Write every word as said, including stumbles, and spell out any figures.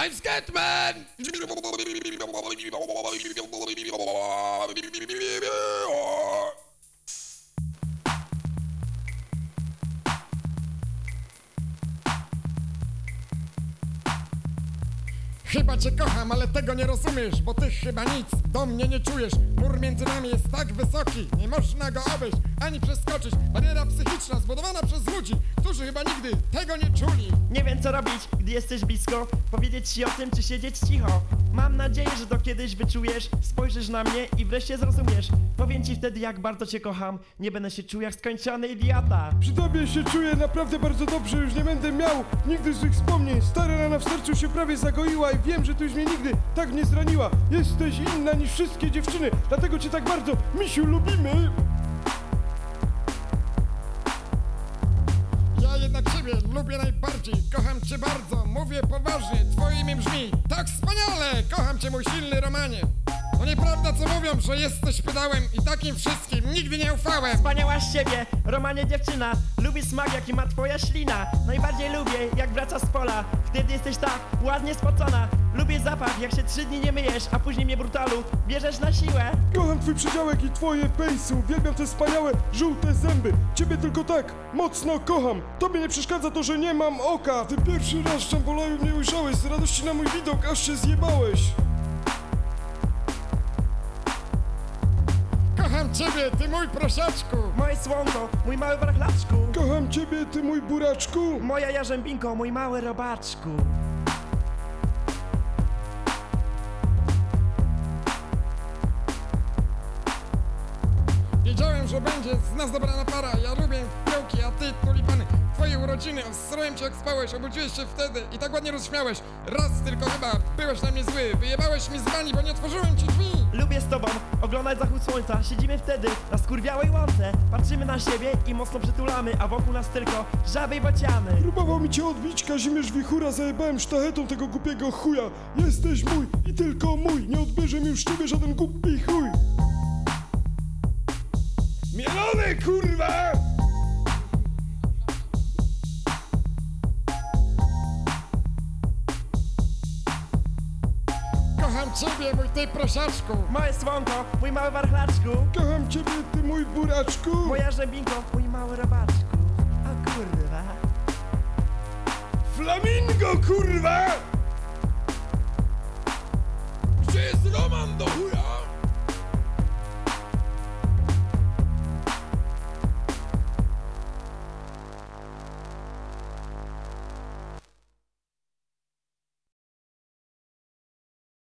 I'm Scatman! Chyba cię kocham, ale tego nie rozumiesz, bo ty chyba nic do mnie nie czujesz. Mur między nami jest tak wysoki, nie można go obejść ani przeskoczyć. Bariera psychiczna zbudowana przez ludzi, którzy chyba nigdy tego nie czuli. Nie wiem co robić, gdy jesteś blisko. Powiedzieć ci o tym, czy siedzieć cicho. Mam nadzieję, że to kiedyś wyczujesz. Spojrzysz na mnie i wreszcie zrozumiesz. Powiem ci wtedy, jak bardzo cię kocham. Nie będę się czuł jak skończony idiota. Przy tobie się czuję naprawdę bardzo dobrze, już nie będę miał nigdy złych wspomnień. Stara rana w sercu się prawie zagoiła i wiem, że ty już mnie nigdy tak nie zraniła. Jesteś inna niż wszystkie dziewczyny, dlatego cię tak bardzo, misiu, lubimy. Ja jednak ciebie lubię najbardziej, kocham cię bardzo, mówię poważnie, twoje imię brzmi tak wspaniale. Kocham cię, mój silny Romanie. To nieprawda co mówią, że jesteś pedałem i takim wszystkim nigdy nie ufałem. Wspaniała z siebie, Romanie dziewczyna. Lubię smak jaki ma twoja ślina. Najbardziej lubię jak wraca z pola. Wtedy jesteś tak ładnie spocona. Lubię zapach jak się trzy dni nie myjesz, a później mnie brutalu bierzesz na siłę. Kocham twój przedziałek i twoje pejsy, uwielbiam te wspaniałe, żółte zęby. Ciebie tylko tak mocno kocham. Tobie nie przeszkadza to, że nie mam oka. Ty pierwszy raz w Jambolaju mnie ujrzałeś, z radości na mój widok aż się zjebałeś. Kocham ciebie, ty mój prosiaczku. Moje słonko, mój mały warchlaczku. Kocham ciebie, ty mój buraczku. Moja jarzębinko, mój mały robaczku. Wiedziałem, że będzie z nas dobrana para. Ja lubię fiołki, a ty tulipany. Twoje urodziny, ostrołem cię jak spałeś. Obudziłeś się wtedy i tak ładnie rozśmiałeś. Raz tylko chyba byłeś na mnie zły. Wyjebałeś mi z bani, bo nie otworzyłem ci drzwi. Lubię z tobą oglądać zachód słońca. Siedzimy wtedy na skurwiałej łące. Patrzymy na siebie i mocno przytulamy, a wokół nas tylko żaby i bociany. Próbował mi cię odbić Kazimierz Wichura, zajebałem sztachetą tego głupiego chuja. Jesteś mój i tylko mój, nie odbierze mi już ciebie żaden głupi chuj. Mielone, kurwa! Kocham ciebie, mój ty prosiaczku. Moje słonko, mój mały warchlaczku. Kocham ciebie, ty mój buraczku. Moja żebinko, mój mały robaczku. O kurwa. Flamingo, kurwa!